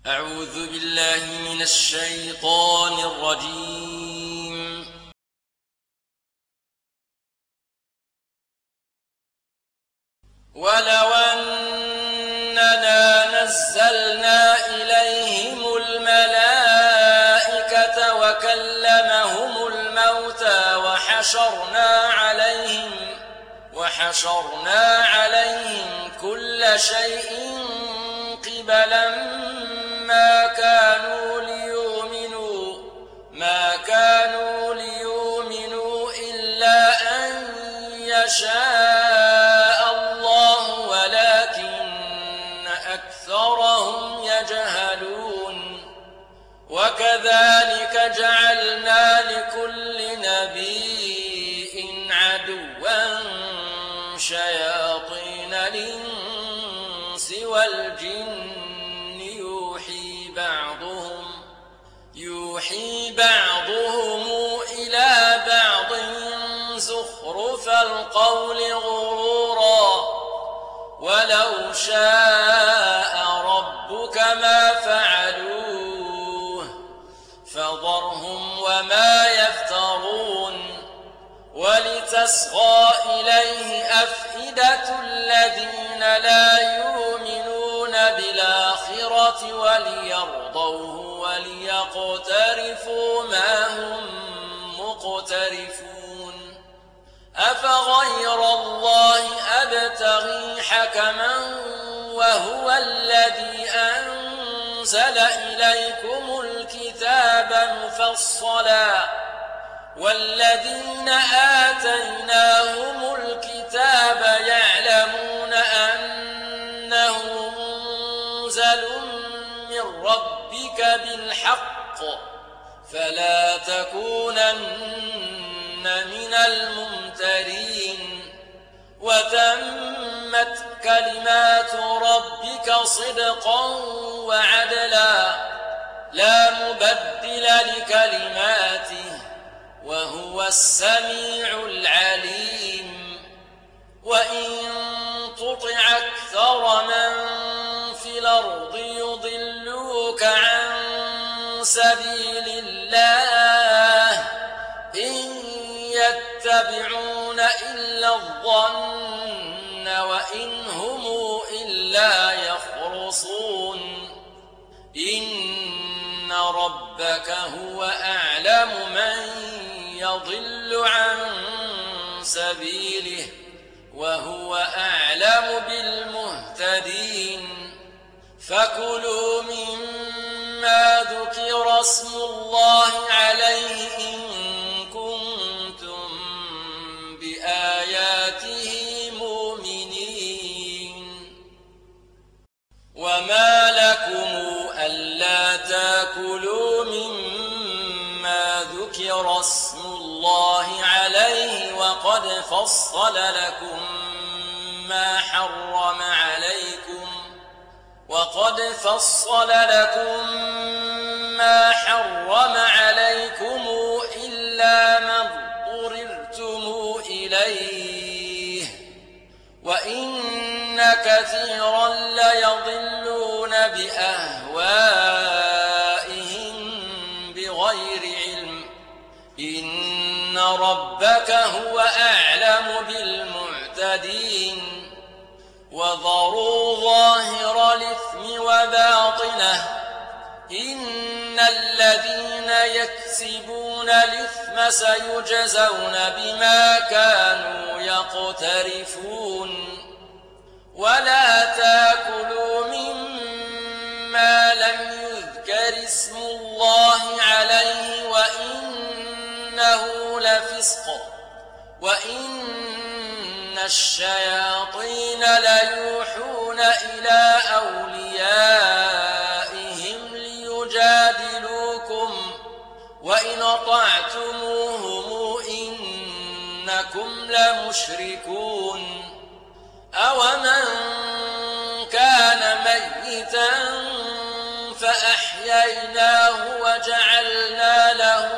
أعوذ بالله من الشيطان الرجيم. ولو أننا نزلنا إليهم الملائكة وكلمهم الموتى وحشرنا عليهم كل شيء قبلا ما كانوا ليؤمنوا إلا أن يشاء الله ولكن أكثرهم يجهلون. وكذلك جعلنا لكل نبي عدوا شياطين الإنس والجن يوحي بعضهم إلى بعض زخرف القول غرورا ولو شاء ربك ما فعلوه فذرهم وما يفترون. ولتصغى إليه أفئدة الذين لا يؤمنون بالآخرة وليرضوه وليقترفوا ما هم مقترفون. أفغير الله أبتغي حكما وهو الذي أنزل إليكم الكتاب مفصلا والذين آتيناهم الكتاب يعلمون أنه منزل من ربك بالحق فلا تكونن من الممترين. وتمت كلمات ربك صدقا وعدلا لا مبدل لكلماته وهو السميع العليم. وإن تطع أكثر من في الأرض يضلوك عن سبيل الله إن يتبعون إلا الظن وإن هم إلا يخرصون. إن ربك هو أعلم من يضل عن سبيله وهو أعلم بالمهتدين. فكلوا مما ذكر اسم الله عليه إن كنتم بآياته مؤمنين. وما لكم ألا تأكلوا مما ذكر اسم الله عليه وقد فصل لكم ما حرم عليكم إلا ما اضطررتم إليه وإن كثيرا ليضلون بأهوائهم بغير علم. إن ربك هو أعلم بالمعتدين. وذروا ظاهر الإثم وباطنه إن الذين يكسبون الإثم سيجزون بما كانوا يقترفون. ولا تأكلوا مما لم يذكر اسم الله عليه وإنه لفسق وإن الشياطين ليوحون إلى أوليائهم ليجادلوكم وإن أطعتموهم إنكم لمشركون. أومن كان ميتا فأحييناه وجعلنا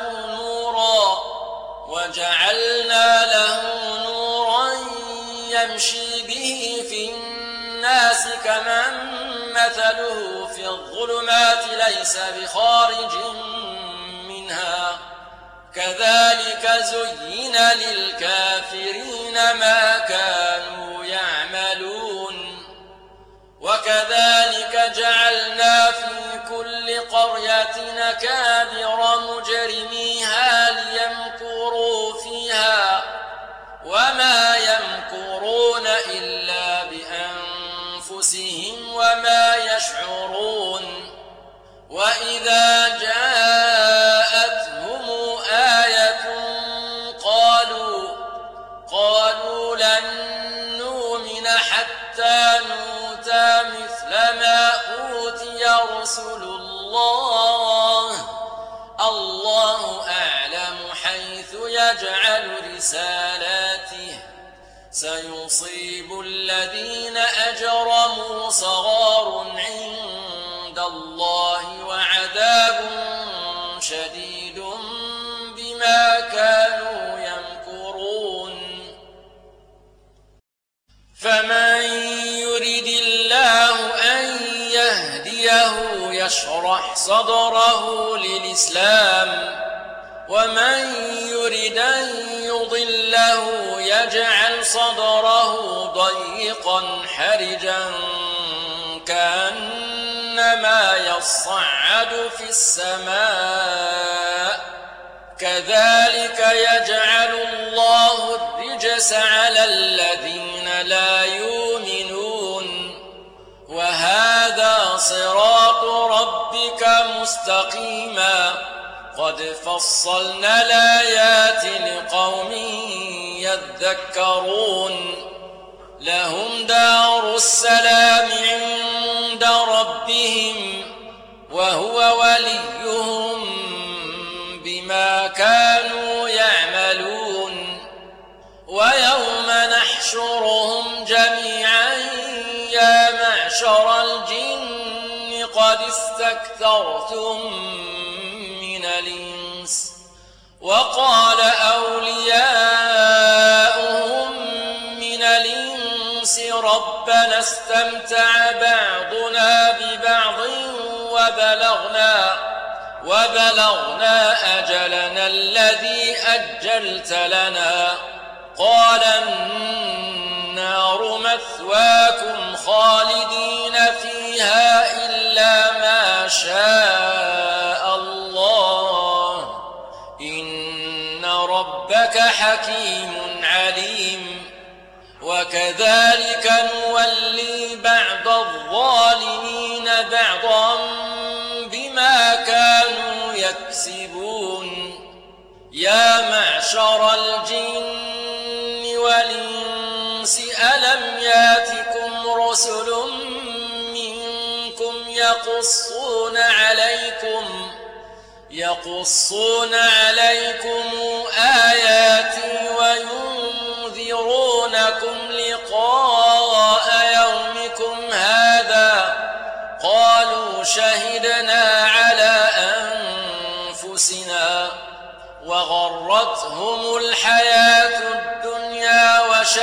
له نورا يمشي به في الناس كمن مثله في الظلمات ليس بخارج منها كذلك زين للكافرين ما كانوا يعملون وكذلك جعلنا في كل قرية أكابر مجرميها ليمكروا فيها وما يمكرون إلا بأنفسهم وما يشعرون وإذا جاءتهم آية قالوا لن نؤمن حتى نؤتى مثل ما أوتي رسل الله أعلم حيث يجعل رسالاته سيصيب الذين أجرموا صغار عند الله وعذاب شديد بما كانوا يمكرون فمن يرد الله أن يهديه يشرح صدره للإسلام ومن يرد أن يضله يجعل صدره ضيقا حرجا كأنما يصعد في السماء كذلك يجعل الله الرجس على الذين لا يؤمنون وهذا صراط ربك مستقيما قد فصلنا الآيات لقوم يذكرون لهم دار السلام عند ربهم وهو وليهم بما كانوا يعملون ويوم نحشرهم جميعا يا معشر الجن قد استكثرتم من الإنس وقال أولياؤهم من الإنس ربنا استمتع بعضنا ببعض وبلغنا أجلنا الذي أجلت لنا قال النار مثواكم خالدين فيها إلا ما شاء الله إن ربك حكيم عليم وكذلك نولي بعض الظالمين بعضا بما كانوا يكسبون يا معشر الجن والإنس ألم ياتكم رسل منكم يقصون عليكم آياتي وينذرونكم لقاء يومكم هذا قالوا شهدنا على أنفسنا وغرتهم الحياة الدنيا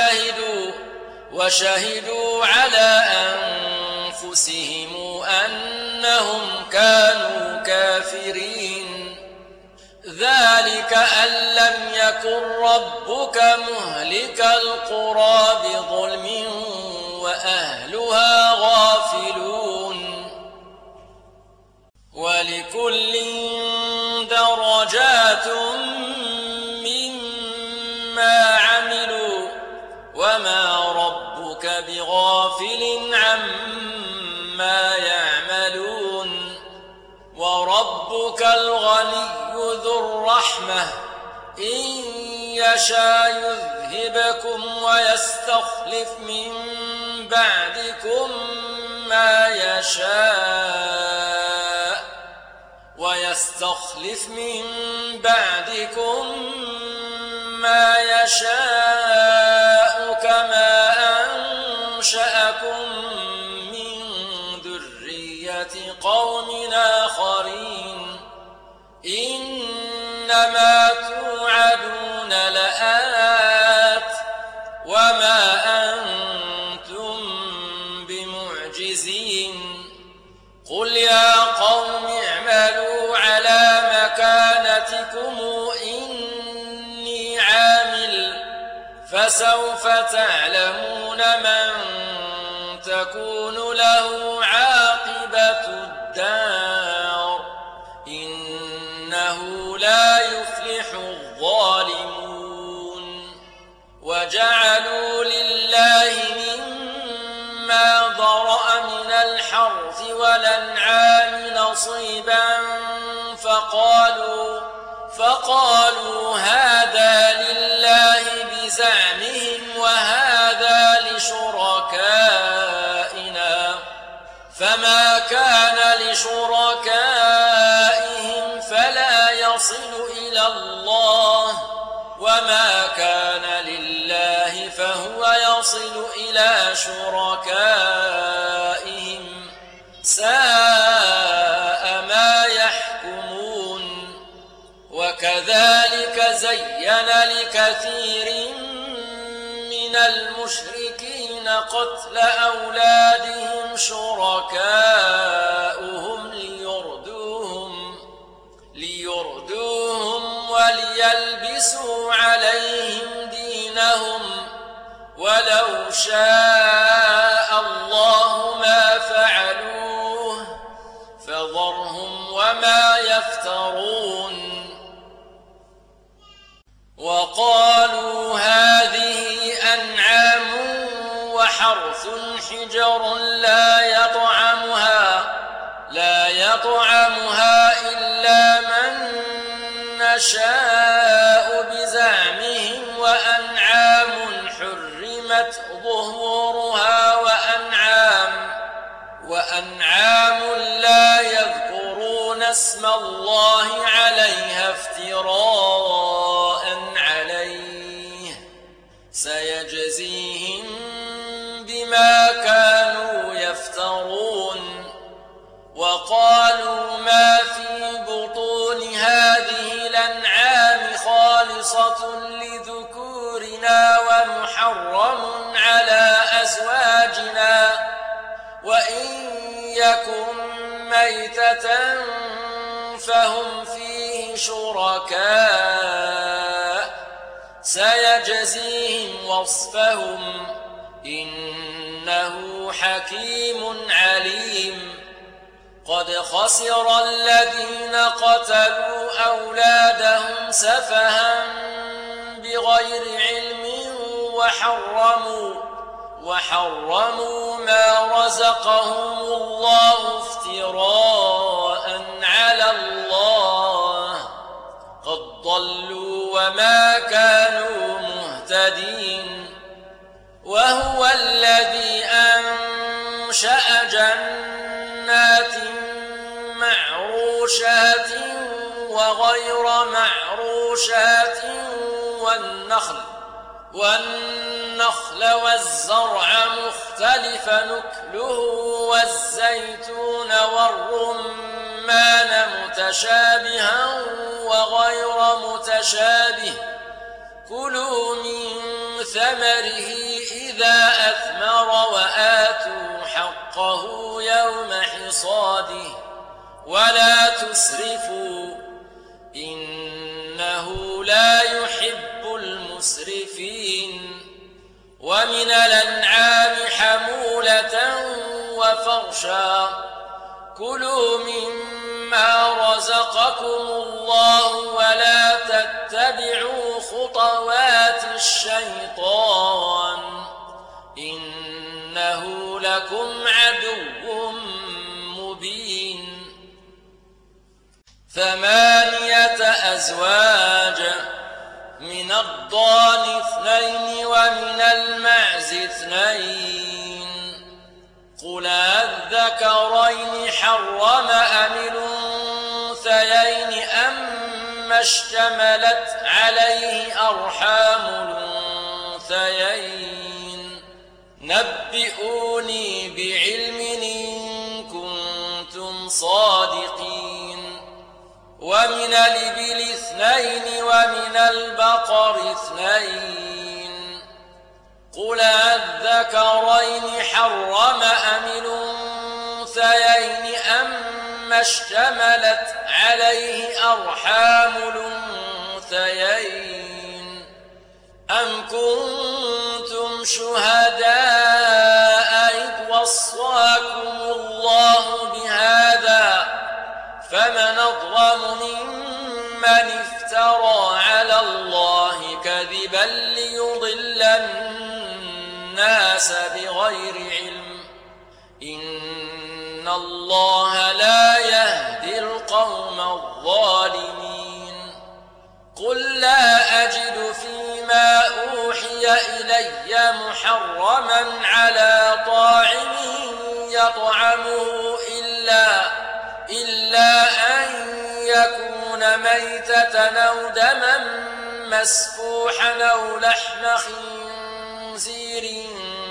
وشهدوا على أنفسهم أنهم كانوا كافرين ذلك أن لم يكن ربك مهلك القرى بظلم وأهلها غافلون ولكل درجات مما عملوا وما ربك بغافل عما يعملون وربك الغني ذو الرحمة إن يشاء يذهبكم ويستخلف من بعدكم ما يشاء كما أنشأكم من ذرية قوم آخرين إنما توعدون لآت وما أنتم بمعجزين معجزين قل يا قوم اعملوا على مكانتكم إني عامل فسوف تعلمون من تكون له عاقبة الدار إنه لا يفلح الظالمون وجعلوا لله مما ضرأ من الحرث والأنعام نصيبا فقالوا هذا لله بزعمهم وهذا لشركائنا فما كان لشركائهم فلا يصل إلى الله وما كان لله فهو يصل إلى شركائهم ساء ما يحكمون وكذلك زين لكثير من المشركين قتل أولادهم شركاؤهم ليردوهم وليلبسوا عليهم دينهم ولو شاء الله ما فعلوه فذرهم وما يفترون وقالوا هذه أنعام وحرث حجر لا يطعمها إلا من نشاء بزعمهم وأنعام حرمت ظهورها وأنعام لا يذكرون اسم الله عليها افتراء عليه سيجزيهم بما كانوا يفترون وقالوا ما في بطون هذه الأنعام خالصة لذكورنا ومحرم على أزواجنا وإن يكن ميتة فهم فيه شركاء سيجزيهم وصفهم إنه حكيم عليم قد خسر الذين قتلوا أولادهم سفها بغير علم وحرموا ما رزقهم الله افتراء على الله قد ضلوا وما كانوا مهتدين وهو الذي أنشأ جنات معروشات وغير معروشات والنخل والزرع مختلف نكله والزيتون والرمان متشابها وغير متشابه كلوا من ثمره إذا أثمر وآتوا حقه يوم حصاده ولا تسرفوا إنه لا يحب المسرفين ومن الأنعام حمولة وفرشا كلوا مما رزقكم الله ولا تتبعوا خطوات الشيطان إنه لكم عدو مبين 8 أزواج من الضأن 2 ومن المعز 2 قل الذكرين حرم أم الأنثيين أما اشتملت عليه أرحام الأنثيين نبئوني بعلم إن كنتم صادقين ومن الإبل 2 ومن البقر 2 قل الذكرين حرم أم الأنثيين اشتملت عليه أرحام الأنثيين أم كنتم شهداء إذ وصاكم الله بهذا فمن أظلم ممن افترى على الله كذبا ليضل الناس بغير علم إن الله لا يهدي القوم الظالمين قل لا أجد فيما أوحي إلي محرما على طاعم يطعمه إلا أن يكون ميتة أو دما مسفوحا أو لحم خنزير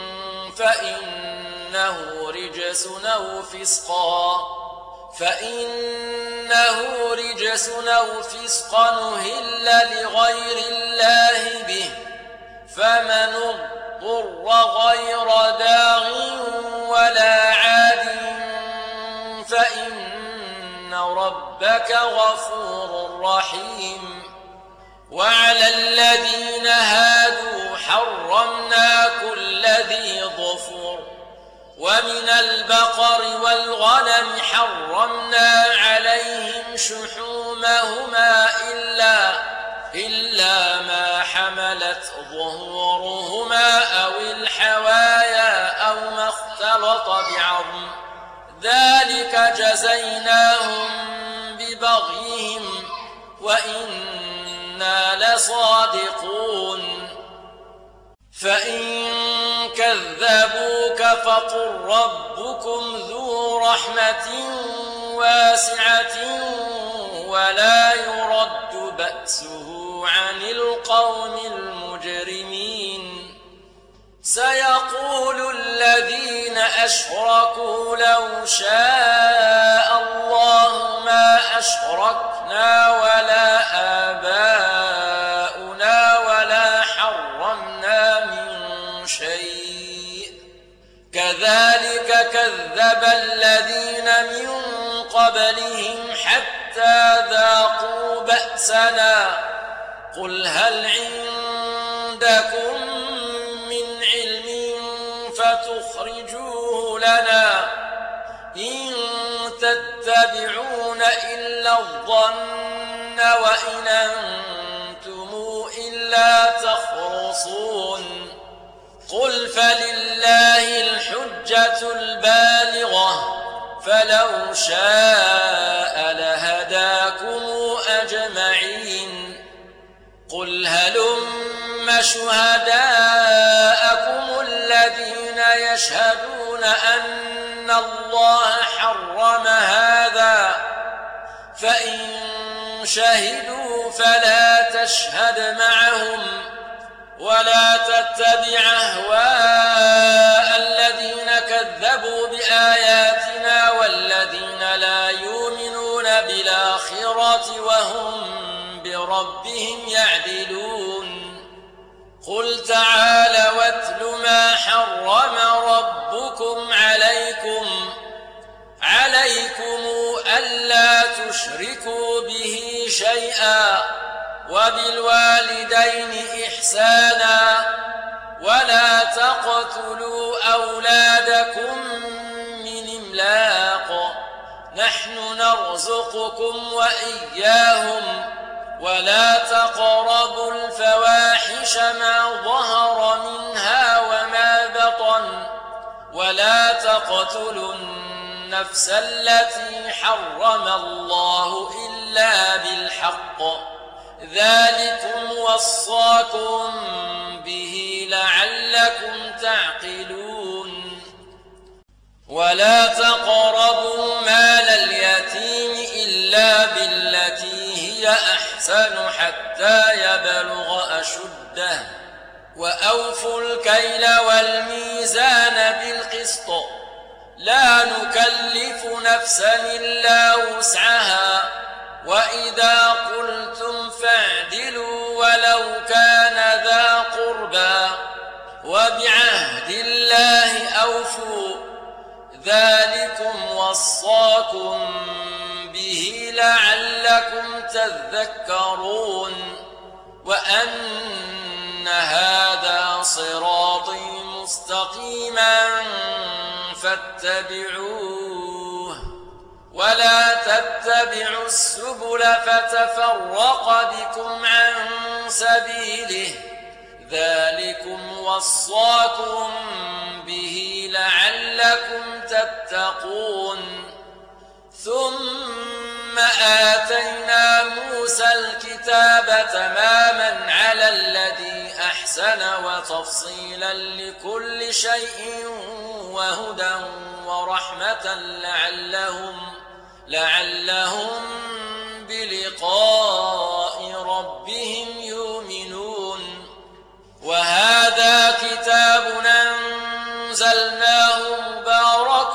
فإنه رجس أو فسقا أهل لغير الله به فمن اضطر غير باغ ولا عاد فإن ربك غفور رحيم وعلى الذين هادوا حرمنا كل ذي ظفر ومن البقر والغنم حرمنا عليهم شحومهما إلا ما حملت ظهورهما أو الحوايا أو ما اختلط بعظم ذلك جزيناهم ببغيهم وإنا لصادقون فإن كذبوك فقل ربكم ذو رحمة واسعة ولا يرد بأسه عن القوم المجرمين سيقول الذين أشركوا لو شاء الله ما أشركنا ولا آباؤنا ولا حرمنا من شيء كذلك كذب الذين من قبلهم حتى ذاقوا بأسنا قل هل عندكم من علم فتخرجوه لنا إن تتبعون إلا الظن وإن أنتم إلا تخرصون قل فلله الحجة البالغة فلو شاء لهداكم أجمعين قل هلم شهداءكم الذين يشهدون أن الله حرم هذا فإن شهدوا فلا تشهد معهم ولا تتبع أهواء الذين كذبوا بآياتنا والذين لا يؤمنون بالآخرة وهم بربهم يعدلون قل تعالى واتل ما حرم ربكم عليكم ألا تشركوا به شيئا وبالوالدين إحسانا ولا تقتلوا أولادكم من إملاق نحن نرزقكم وإياهم ولا تقربوا الفواحش ما ظهر منها وما بطن ولا تقتلوا النفس التي حرم الله إلا بالحق ذلكم وصاكم به لعلكم تعقلون ولا تقربوا مال اليتيم إلا بالتي هي أحسن حتى يبلغ أشده وأوفوا الكيل والميزان بالقسط لا نكلف نفسا إلا وسعها وإذا قلتم فاعدلوا ولو كان ذا قربى وبعهد الله أوفوا ذلكم وصاكم به لعلكم تذكرون وأن هذا صراطي مستقيما فاتبعوه ولا تتبعوا السبل فتفرق بكم عن سبيله ذلكم وصاكم به لعلكم تتقون ثم آتينا موسى الكتاب تماما على الذي أحسن وتفصيلا لكل شيء وهدى ورحمة لعلهم بلقاء ربهم يؤمنون وهذا كتاب أنزلناه مبارك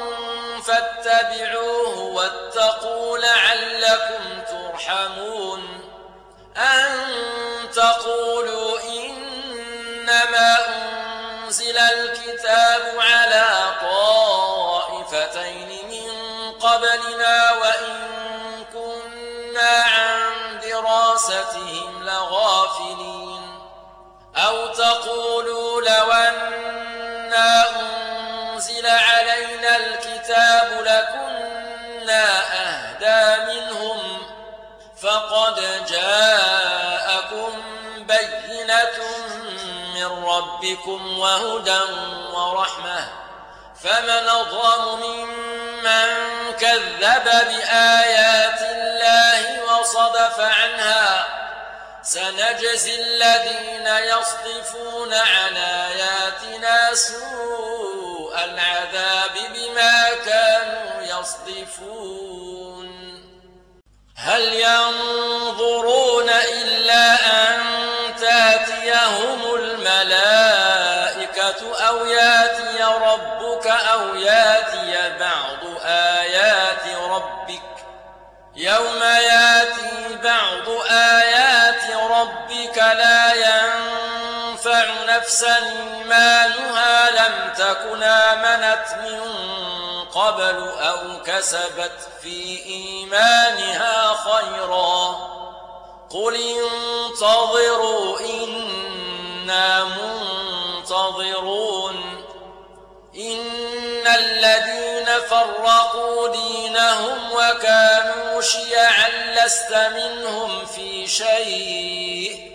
فاتبعوه واتقوا لعلكم ترحمون أن تقولوا إنما أنزل الكتاب على طائفتين من قبلنا وإن كنا عن دراستهم لغافلين أو تقولوا لو أنا أنزل علينا الكتاب لكنا أهدى منهم فقد جاءكم بينة من ربكم وهدى ورحمة فمن أظلم ممن كذب بآيات الله وصدف عنها سنجزي الذين يصدفون عن آياتنا سوء العذاب بما كانوا يصدفون هل ينظرون إلا أن تأتيهم الملائكة أو يأتي ربك أو يأتي بعض آيات ربك يوم يأتي بعض آيات ربك لا ينفع نفسا إيمانها لم تكن آمنت من قبل أو كسبت في إيمانها خيرا قل انتظروا إنا منتظرون إن الذين فرقوا دينهم وكانوا شيعا لست منهم في شيء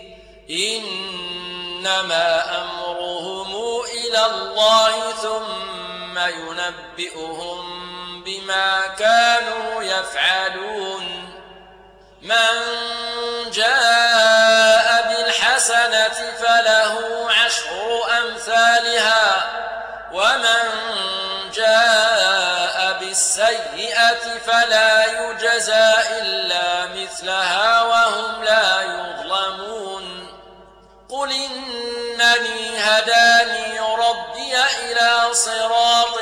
إنما أمرهم إلى الله ثم ينبئهم بما كانوا يفعلون من جاء بالحسنة فله 10 أمثالها ومن جاء بالسيئة فلا يجزى إلا مثلها وهم لا يظلمون قل إنني هداني ربي إلى صراط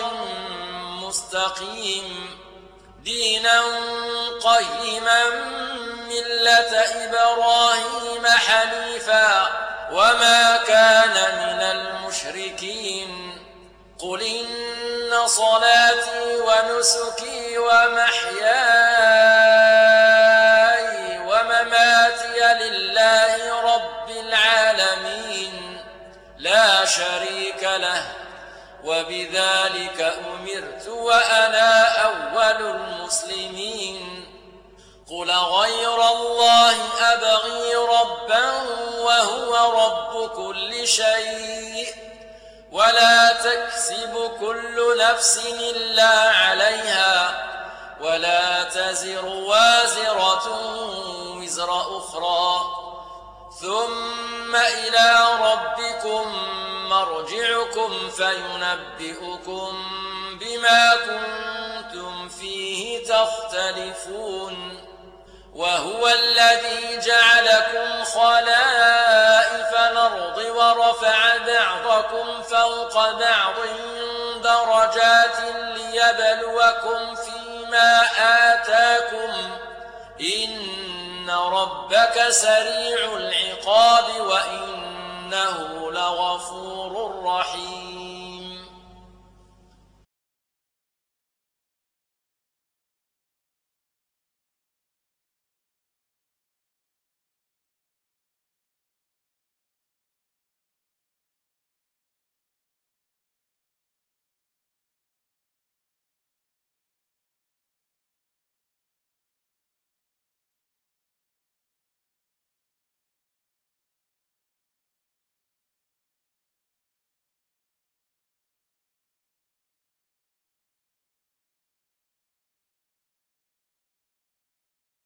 مستقيم دينا قيما ملة إبراهيم حنيفا وما كان من المشركين قل إن صلاتي ونسكي ومحياي ومماتي لله رب العالمين لا شريك له وبذلك أمرت وأنا أول المسلمين قل غير الله أبغي ربا وهو رب كل شيء ولا تكسب كل نفس إلا عليها ولا تزر وازرة وزر أخرى ثم إلى ربكم مرجعكم فينبئكم بما كنتم فيه تختلفون وهو الذي جعلكم خلائف الأرض ورفع بعضكم فوق بعض درجات ليبلوكم فيما آتاكم إن ربك سريع العقاب وإنه لغفور رحيم